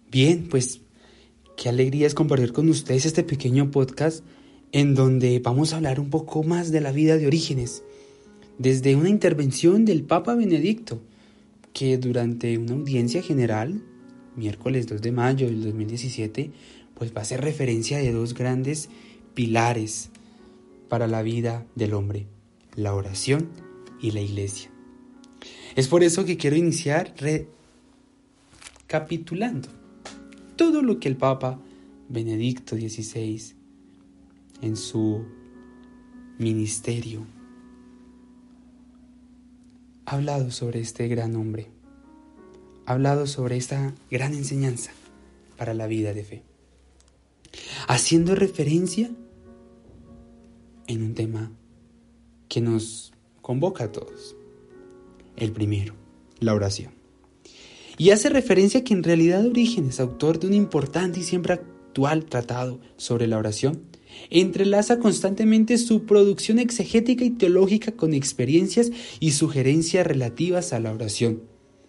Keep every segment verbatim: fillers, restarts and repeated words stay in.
Bien, pues qué alegría es compartir con ustedes este pequeño podcast en donde vamos a hablar un poco más de la vida de Orígenes, desde una intervención del Papa Benedicto, que durante una audiencia general, miércoles dos de mayo del dos mil diecisiete, pues va a hacer referencia de dos grandes pilares para la vida del hombre, la oración y la iglesia. Es por eso que quiero iniciar recapitulando todo lo que el Papa Benedicto dieciséis en su ministerio ha hablado sobre este gran hombre, ha hablado sobre esta gran enseñanza para la vida de fe, haciendo referencia en un tema que nos convoca a todos. El primero, la oración. Y hace referencia que en realidad Orígenes, autor de un importante y siempre actual tratado sobre la oración, entrelaza constantemente su producción exegética y teológica con experiencias y sugerencias relativas a la oración.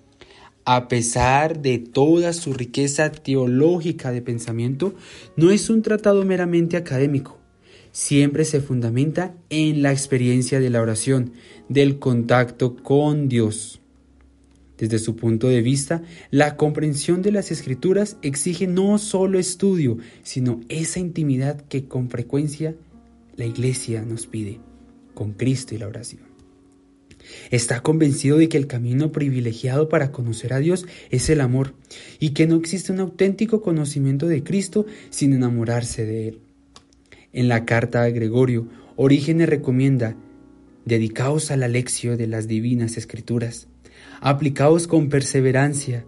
A pesar de toda su riqueza teológica de pensamiento, no es un tratado meramente académico. Siempre se fundamenta en la experiencia de la oración, del contacto con Dios. Desde su punto de vista, la comprensión de las Escrituras exige no solo estudio, sino esa intimidad que con frecuencia la Iglesia nos pide, con Cristo y la oración. Está convencido de que el camino privilegiado para conocer a Dios es el amor, y que no existe un auténtico conocimiento de Cristo sin enamorarse de Él. En la carta a Gregorio, Orígenes recomienda: dedicaos a la lección de las divinas Escrituras, aplicaos con perseverancia,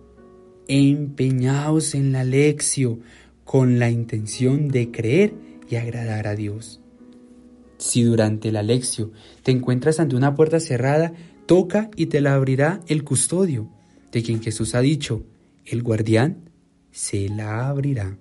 empeñaos en la lección con la intención de creer y agradar a Dios. Si durante la lección te encuentras ante una puerta cerrada, toca y te la abrirá el custodio, de quien Jesús ha dicho: el guardián se la abrirá.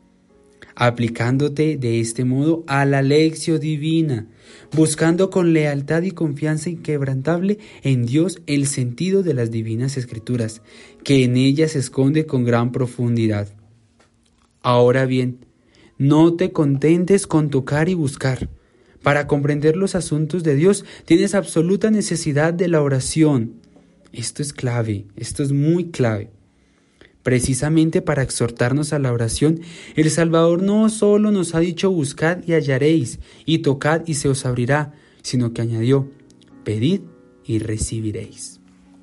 Aplicándote de este modo a la lección divina, buscando con lealtad y confianza inquebrantable en Dios el sentido de las divinas Escrituras, que en ellas se esconde con gran profundidad. Ahora bien, no te contentes con tocar y buscar. Para comprender los asuntos de Dios tienes absoluta necesidad de la oración. Esto es clave, esto es muy clave. Precisamente para exhortarnos a la oración, el Salvador no solo nos ha dicho: buscad y hallaréis, y tocad y se os abrirá, sino que añadió: pedid y recibiréis.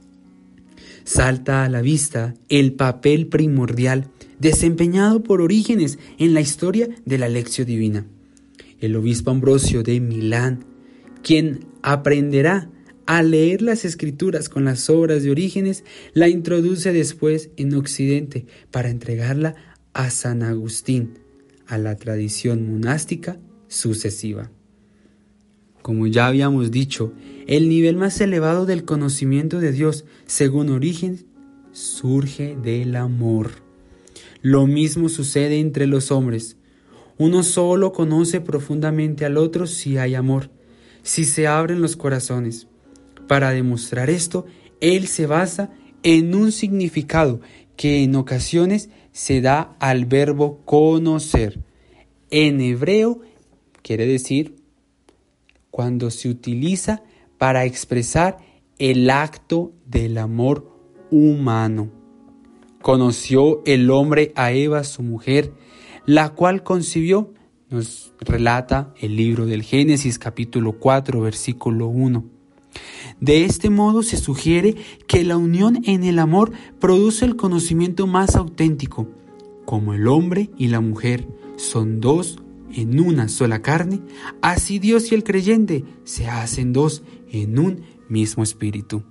Salta a la vista el papel primordial desempeñado por Orígenes en la historia de la lección divina. El obispo Ambrosio de Milán, quien aprenderá a leer las Escrituras con las obras de Orígenes, la introduce después en Occidente para entregarla a San Agustín, a la tradición monástica sucesiva. Como ya habíamos dicho, el nivel más elevado del conocimiento de Dios, según Orígenes, surge del amor. Lo mismo sucede entre los hombres. Uno solo conoce profundamente al otro si hay amor, si se abren los corazones. Para demostrar esto, él se basa en un significado que en ocasiones se da al verbo conocer. En hebreo quiere decir cuando se utiliza para expresar el acto del amor humano. Conoció el hombre a Eva, su mujer, la cual concibió, nos relata el libro del Génesis, capítulo cuatro, versículo uno. De este modo se sugiere que la unión en el amor produce el conocimiento más auténtico. Como el hombre y la mujer son dos en una sola carne, así Dios y el creyente se hacen dos en un mismo espíritu.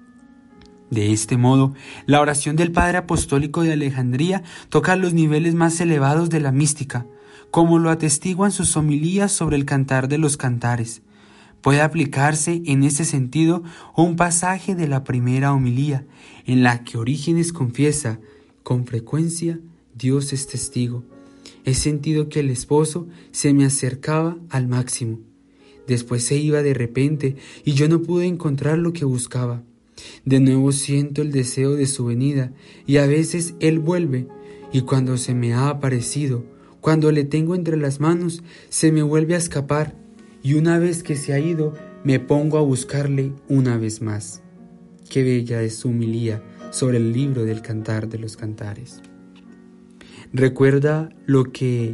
De este modo, la oración del Padre Apostólico de Alejandría toca los niveles más elevados de la mística, como lo atestiguan sus homilías sobre el Cantar de los Cantares. Puede aplicarse en ese sentido un pasaje de la primera homilía, en la que Orígenes confiesa: con frecuencia Dios es testigo. He sentido que el esposo se me acercaba al máximo. Después se iba de repente y yo no pude encontrar lo que buscaba. De nuevo siento el deseo de su venida y a veces él vuelve y cuando se me ha aparecido, cuando le tengo entre las manos, se me vuelve a escapar, y una vez que se ha ido, me pongo a buscarle una vez más. Qué bella es su homilía sobre el libro del Cantar de los Cantares. Recuerda lo que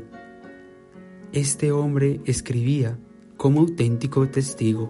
este hombre escribía como auténtico testigo.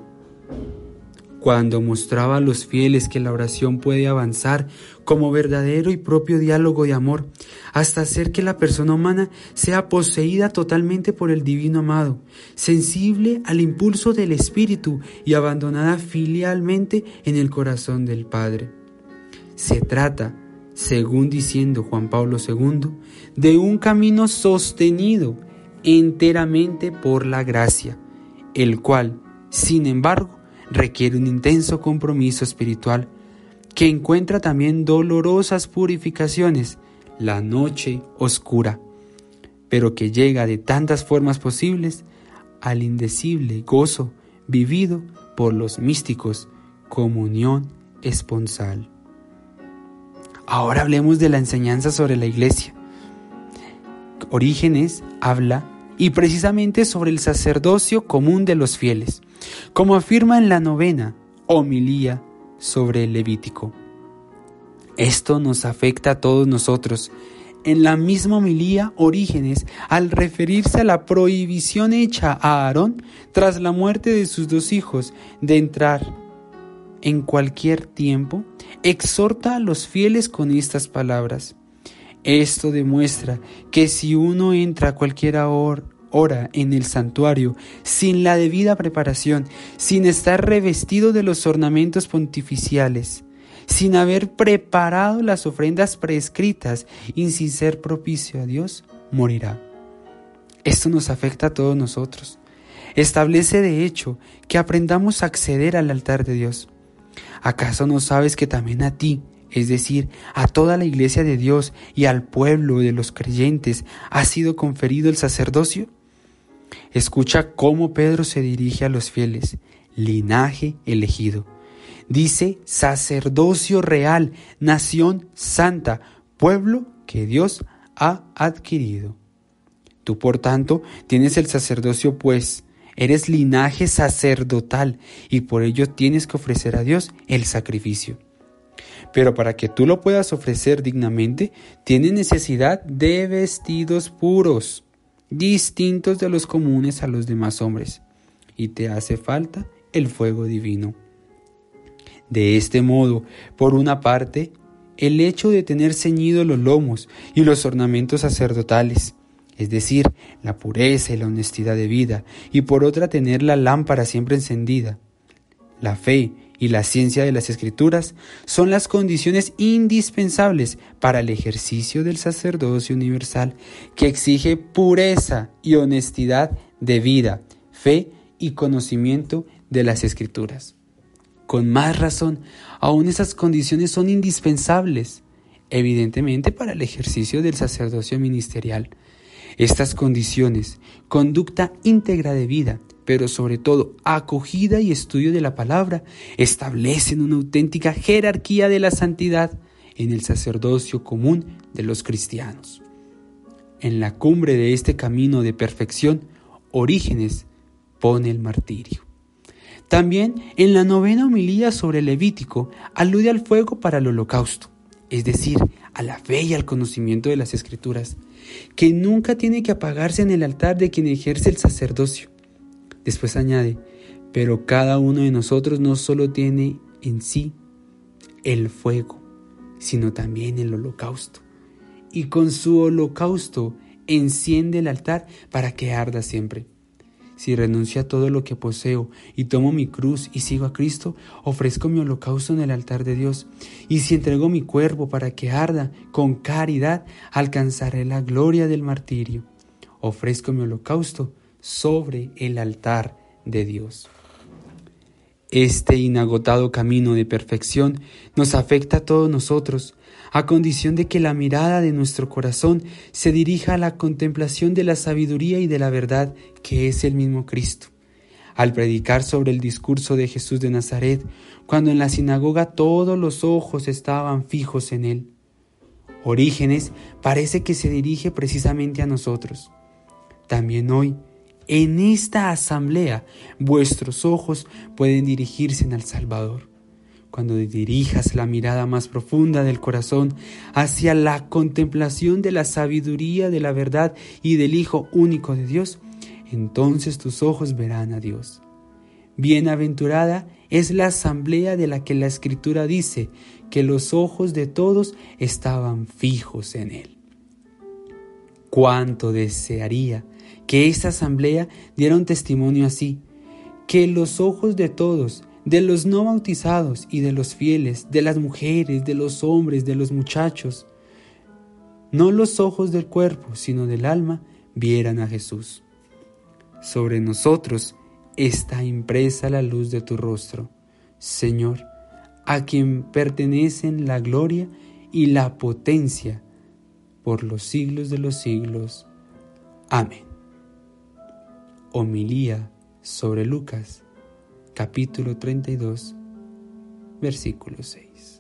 Cuando mostraba a los fieles que la oración puede avanzar como verdadero y propio diálogo de amor, hasta hacer que la persona humana sea poseída totalmente por el divino amado, sensible al impulso del Espíritu y abandonada filialmente en el corazón del Padre. Se trata, según diciendo Juan Pablo segundo, de un camino sostenido enteramente por la gracia, el cual, sin embargo, requiere un intenso compromiso espiritual que encuentra también dolorosas purificaciones, la noche oscura, pero que llega de tantas formas posibles al indecible gozo vivido por los místicos como unión esponsal. Ahora hablemos de la enseñanza sobre la Iglesia. Orígenes habla y precisamente sobre el sacerdocio común de los fieles, como afirma en la novena homilía sobre el Levítico. Esto nos afecta a todos nosotros. En la misma homilía, Orígenes, al referirse a la prohibición hecha a Aarón tras la muerte de sus dos hijos de entrar en cualquier tiempo, exhorta a los fieles con estas palabras. Esto demuestra que si uno entra a cualquier hora en el santuario sin la debida preparación, sin estar revestido de los ornamentos pontificiales, sin haber preparado las ofrendas prescritas y sin ser propicio a Dios, morirá. Esto nos afecta a todos nosotros. Establece de hecho que aprendamos a acceder al altar de Dios. ¿Acaso no sabes que también a ti, es decir, a toda la Iglesia de Dios y al pueblo de los creyentes, ha sido conferido el sacerdocio? Escucha cómo Pedro se dirige a los fieles: linaje elegido. Dice sacerdocio real, nación santa, pueblo que Dios ha adquirido. Tú, por tanto, tienes el sacerdocio, pues eres linaje sacerdotal y por ello tienes que ofrecer a Dios el sacrificio. Pero para que tú lo puedas ofrecer dignamente, tienes necesidad de vestidos puros, distintos de los comunes a los demás hombres, y te hace falta el fuego divino. De este modo, por una parte, el hecho de tener ceñidos los lomos y los ornamentos sacerdotales, es decir, la pureza y la honestidad de vida, y por otra tener la lámpara siempre encendida. La fe y la ciencia de las Escrituras son las condiciones indispensables para el ejercicio del sacerdocio universal, que exige pureza y honestidad de vida, fe y conocimiento de las Escrituras. Con más razón, aún esas condiciones son indispensables, evidentemente para el ejercicio del sacerdocio ministerial. Estas condiciones, conducta íntegra de vida, pero sobre todo acogida y estudio de la palabra, establecen una auténtica jerarquía de la santidad en el sacerdocio común de los cristianos. En la cumbre de este camino de perfección, Orígenes pone el martirio. También en la novena homilía sobre el Levítico alude al fuego para el holocausto, es decir, a la fe y al conocimiento de las Escrituras, que nunca tiene que apagarse en el altar de quien ejerce el sacerdocio. Después añade, pero cada uno de nosotros no solo tiene en sí el fuego, sino también el holocausto. Y con su holocausto enciende el altar para que arda siempre. Si renuncio a todo lo que poseo y tomo mi cruz y sigo a Cristo, ofrezco mi holocausto en el altar de Dios. Y si entrego mi cuerpo para que arda con caridad, alcanzaré la gloria del martirio. Ofrezco mi holocausto sobre el altar de Dios. Este inagotado camino de perfección nos afecta a todos nosotros, a condición de que la mirada de nuestro corazón se dirija a la contemplación de la sabiduría y de la verdad que es el mismo Cristo. Al predicar sobre el discurso de Jesús de Nazaret, cuando en la sinagoga todos los ojos estaban fijos en él, Orígenes parece que se dirige precisamente a nosotros. También hoy, en esta asamblea, vuestros ojos pueden dirigirse al Salvador. Cuando dirijas la mirada más profunda del corazón hacia la contemplación de la sabiduría, de la verdad y del Hijo único de Dios, entonces tus ojos verán a Dios. Bienaventurada es la asamblea de la que la Escritura dice que los ojos de todos estaban fijos en Él. Cuánto desearía que esa asamblea diera un testimonio así, que los ojos de todos, de los no bautizados y de los fieles, de las mujeres, de los hombres, de los muchachos, no los ojos del cuerpo, sino del alma, vieran a Jesús. Sobre nosotros está impresa la luz de tu rostro, Señor, a quien pertenecen la gloria y la potencia por los siglos de los siglos. Amén. Homilía sobre Lucas, capítulo treinta y dos, versículo seis.